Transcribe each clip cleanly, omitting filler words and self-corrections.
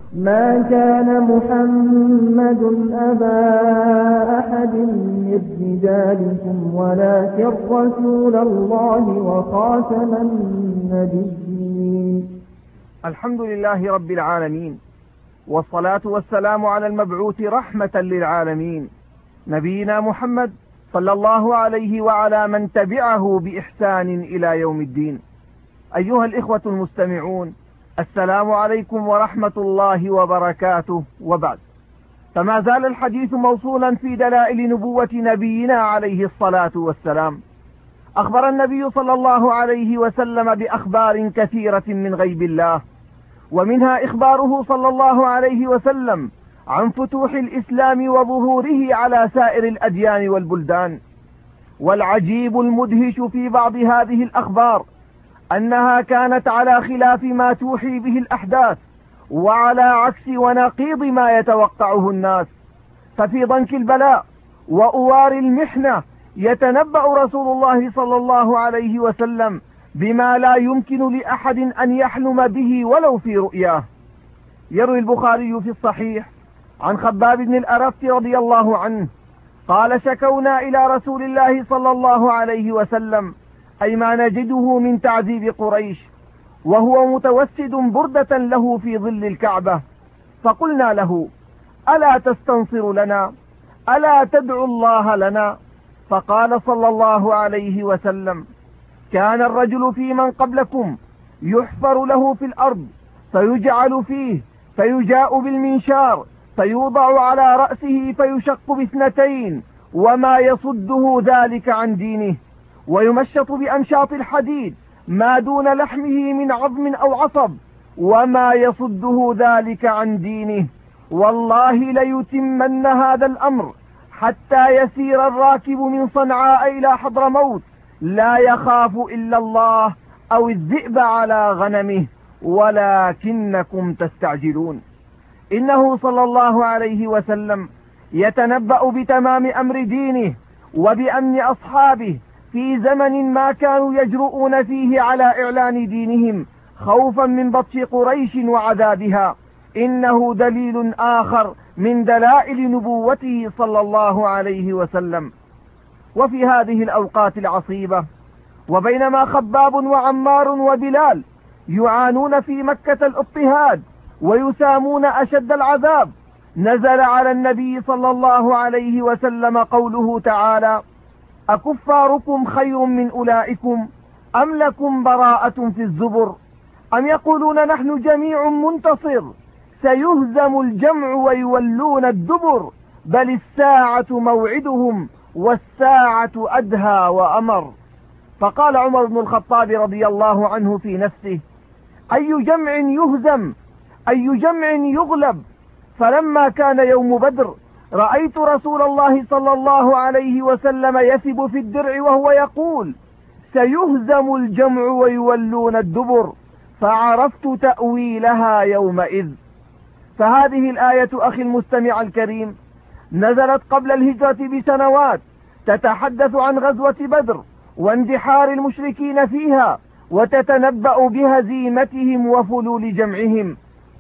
ما كان محمد أبا أحد من رجالكم ولكن رسول الله وخاتم النبيين. الحمد لله رب العالمين، والصلاة والسلام على المبعوث رحمة للعالمين نبينا محمد صلى الله عليه وعلى من تبعه بإحسان إلى يوم الدين. أيها الإخوة المستمعون، السلام عليكم ورحمة الله وبركاته، وبعد. فما زال الحديث موصولا في دلائل نبوة نبينا عليه الصلاة والسلام. أخبر النبي صلى الله عليه وسلم بأخبار كثيرة من غيب الله، ومنها إخباره صلى الله عليه وسلم عن فتوح الإسلام وظهوره على سائر الأديان والبلدان. والعجيب المدهش في بعض هذه الأخبار أنها كانت على خلاف ما توحي به الأحداث، وعلى عكس ونقيض ما يتوقعه الناس. ففي ضنك البلاء وأوار المحنة يتنبأ رسول الله صلى الله عليه وسلم بما لا يمكن لأحد أن يحلم به ولو في رؤياه. يروي البخاري في الصحيح عن خباب بن الأرت رضي الله عنه قال: شكونا إلى رسول الله صلى الله عليه وسلم أي ما نجده من تعذيب قريش، وهو متوسد بردة له في ظل الكعبة، فقلنا له: ألا تستنصر لنا؟ ألا تدعو الله لنا؟ فقال صلى الله عليه وسلم: كان الرجل في من قبلكم يحفر له في الأرض فيجعل فيه، فيجاء بالمنشار فيوضع على رأسه فيشق باثنتين، وما يصده ذلك عن دينه، ويمشط بأمشاط الحديد ما دون لحمه من عظم أو عصب، وما يصده ذلك عن دينه. والله ليتمن هذا الأمر حتى يسير الراكب من صنعاء إلى حضرموت لا يخاف إلا الله أو الذئب على غنمه، ولكنكم تستعجلون. إنه صلى الله عليه وسلم يتنبأ بتمام أمر دينه وبأمن أصحابه في زمن ما كانوا يجرؤون فيه على إعلان دينهم خوفا من بطش قريش وعذابها. إنه دليل آخر من دلائل نبوته صلى الله عليه وسلم. وفي هذه الأوقات العصيبة، وبينما خباب وعمار وبلال يعانون في مكة الاضطهاد ويسامون أشد العذاب، نزل على النبي صلى الله عليه وسلم قوله تعالى: أكفاركم خير من أولئكم أم لكم براءة في الزبر أم يقولون نحن جميع منتصر سيهزم الجمع ويولون الدبر بل الساعة موعدهم والساعة أدهى وأمر. فقال عمر بن الخطاب رضي الله عنه في نفسه: أي جمع يهزم، أي جمع يغلب. فلما كان يوم بدر رأيت رسول الله صلى الله عليه وسلم يثب في الدرع وهو يقول: سيهزم الجمع ويولون الدبر، فعرفت تأويلها يومئذ. فهذه الآية أخي المستمع الكريم نزلت قبل الهجرة بسنوات، تتحدث عن غزوة بدر واندحار المشركين فيها، وتتنبأ بهزيمتهم وفلول جمعهم.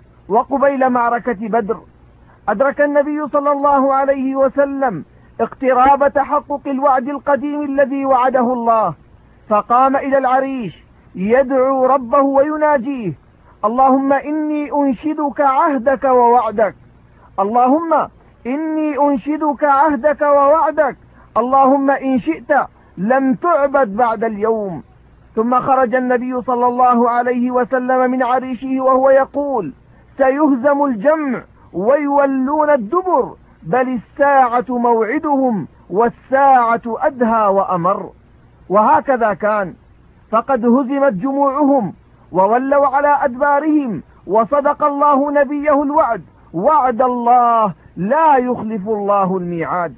وقبيل معركة بدر أدرك النبي صلى الله عليه وسلم اقتراب تحقق الوعد القديم الذي وعده الله، فقام إلى العريش يدعو ربه ويناجيه: اللهم إني أنشدك عهدك ووعدك، اللهم إني أنشدك عهدك ووعدك، اللهم إن شئت لم تعبد بعد اليوم. ثم خرج النبي صلى الله عليه وسلم من عريشه وهو يقول: سيهزم الجمع ويولون الدبر بل الساعة موعدهم والساعة أدهى وأمر. وهكذا كان، فقد هزمت جموعهم وولوا على أدبارهم، وصدق الله نبيه الوعد، وعد الله لا يخلف الله الميعاد.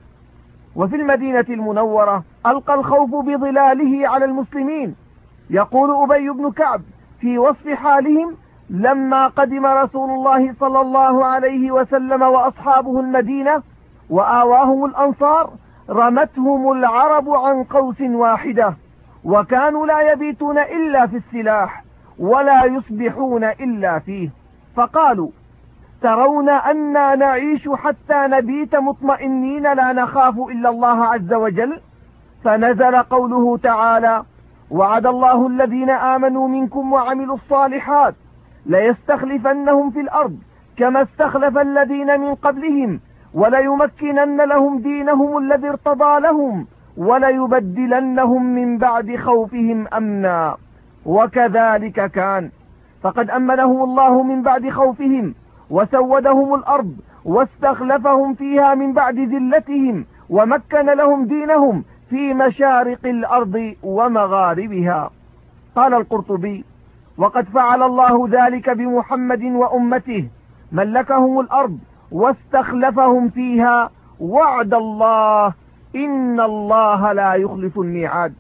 وفي المدينة المنورة ألقى الخوف بظلاله على المسلمين. يقول أبي بن كعب في وصف حالهم: لما قدم رسول الله صلى الله عليه وسلم وأصحابه المدينة وآواهم الأنصار رمتهم العرب عن قوس واحدة، وكانوا لا يبيتون إلا في السلاح ولا يصبحون إلا فيه، فقالوا: ترون أنا نعيش حتى نبيت مطمئنين لا نخاف إلا الله عز وجل؟ فنزل قوله تعالى: وعد الله الذين آمنوا منكم وعملوا الصالحات ليستخلفنهم في الأرض كما استخلف الذين من قبلهم وليمكنن لهم دينهم الذي ارتضى لهم وليبدلنهم من بعد خوفهم أمنا. وكذلك كان، فقد أمنهم الله من بعد خوفهم وسودهم الأرض واستخلفهم فيها من بعد ذلتهم ومكن لهم دينهم في مشارق الأرض ومغاربها. قال القرطبي: وقد فعل الله ذلك بمحمد وأمته، ملكهم الأرض واستخلفهم فيها، وعد الله إن الله لا يخلف الميعاد.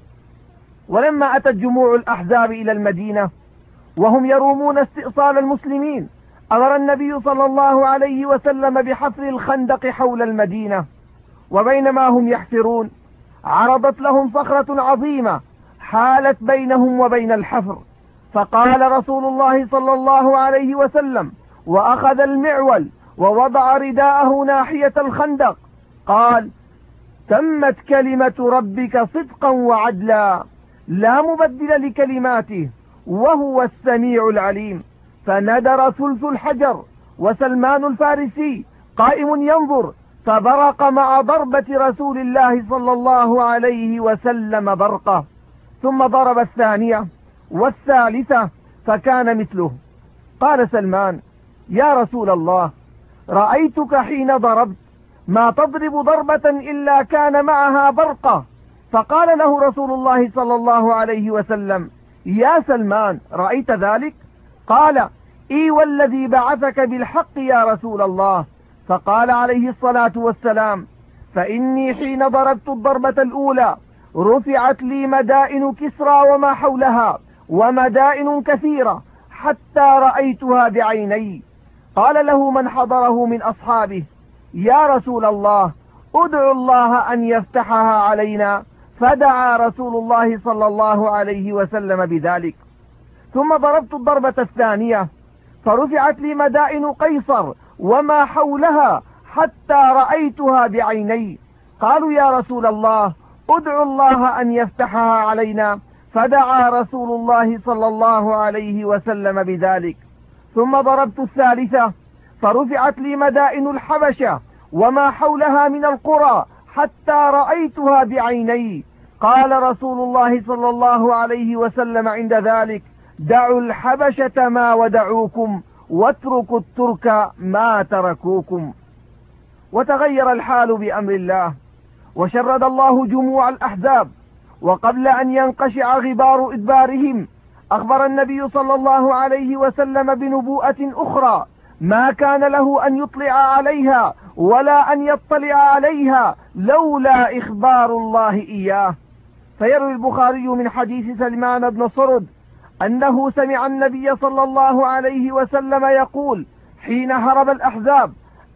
ولما أتت جموع الأحزاب إلى المدينة وهم يرومون استئصال المسلمين، أمر النبي صلى الله عليه وسلم بحفر الخندق حول المدينة، وبينما هم يحفرون عرضت لهم صخرة عظيمة حالت بينهم وبين الحفر، فقال رسول الله صلى الله عليه وسلم وأخذ المعول ووضع رداءه ناحية الخندق، قال: تمت كلمة ربك صدقا وعدلا لا مبدل لكلماته وهو السميع العليم. فندر ثلث الحجر، وسلمان الفارسي قائم ينظر، فبرق مع ضربة رسول الله صلى الله عليه وسلم برقه، ثم ضرب الثانية والثالثة فكان مثله. قال سلمان: يا رسول الله، رأيتك حين ضربت ما تضرب ضربة إلا كان معها برقة. فقال له رسول الله صلى الله عليه وسلم: يا سلمان، رأيت ذلك؟ قال: إي والذي بعثك بالحق يا رسول الله. فقال عليه الصلاة والسلام: فإني حين ضربت الضربة الأولى رفعت لي مدائن كسرى وما حولها ومدائن كثيرة حتى رأيتها بعيني. قال له من حضره من أصحابه: يا رسول الله، ادعو الله أن يفتحها علينا. فدعا رسول الله صلى الله عليه وسلم بذلك. ثم ضربت الضربة الثانية فرفعت لي مدائن قيصر وما حولها حتى رأيتها بعيني. قالوا: يا رسول الله، ادعو الله أن يفتحها علينا. فدعا رسول الله صلى الله عليه وسلم بذلك. ثم ضربت الثالثة فرفعت لي مدائن الحبشة وما حولها من القرى حتى رأيتها بعيني. قال رسول الله صلى الله عليه وسلم عند ذلك: دعوا الحبشة ما ودعوكم واتركوا الترك ما تركوكم. وتغير الحال بأمر الله، وشرد الله جموع الأحزاب، وقبل أن ينقشع غبار إدبارهم أخبر النبي صلى الله عليه وسلم بنبوءة أخرى ما كان له أن يطلع عليها ولا أن يطلع عليها لولا إخبار الله إياه. فيروي البخاري من حديث سلمان بن صرد أنه سمع النبي صلى الله عليه وسلم يقول حين هرب الأحزاب: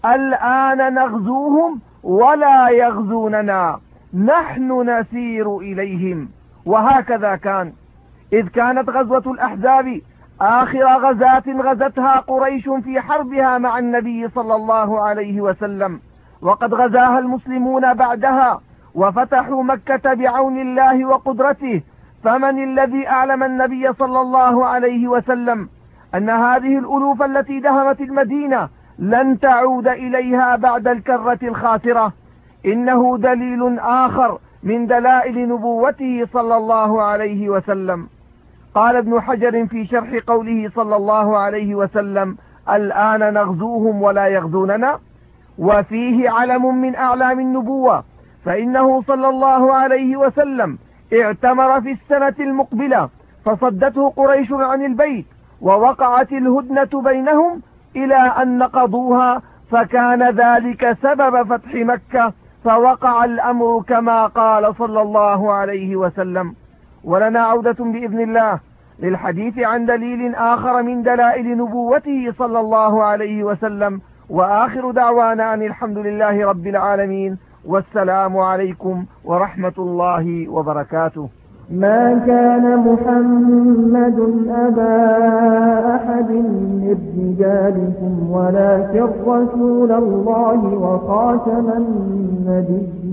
الآن نغزوهم ولا يغزوننا، نحن نسير إليهم. وهكذا كان، إذ كانت غزوة الأحزاب آخر غزاة غزتها قريش في حربها مع النبي صلى الله عليه وسلم، وقد غزاها المسلمون بعدها وفتحوا مكة بعون الله وقدرته. فمن الذي أعلم النبي صلى الله عليه وسلم أن هذه الألوف التي دهمت المدينة لن تعود إليها بعد الكرة الخاسرة؟ إنه دليل آخر من دلائل نبوته صلى الله عليه وسلم. قال ابن حجر في شرح قوله صلى الله عليه وسلم: الآن نغزوهم ولا يغزوننا، وفيه علم من أعلام النبوة، فإنه صلى الله عليه وسلم اعتمر في السنة المقبلة فصدته قريش عن البيت، ووقعت الهدنة بينهم إلى أن نقضوها، فكان ذلك سبب فتح مكة، فوقع الأمر كما قال صلى الله عليه وسلم. ولنا عودة بإذن الله للحديث عن دليل آخر من دلائل نبوته صلى الله عليه وسلم. وآخر دعوانا أن الحمد لله رب العالمين، والسلام عليكم ورحمة الله وبركاته. ما كان محمد أبا أحد من رجالكم ولكن رسول الله وخاتم النبيين.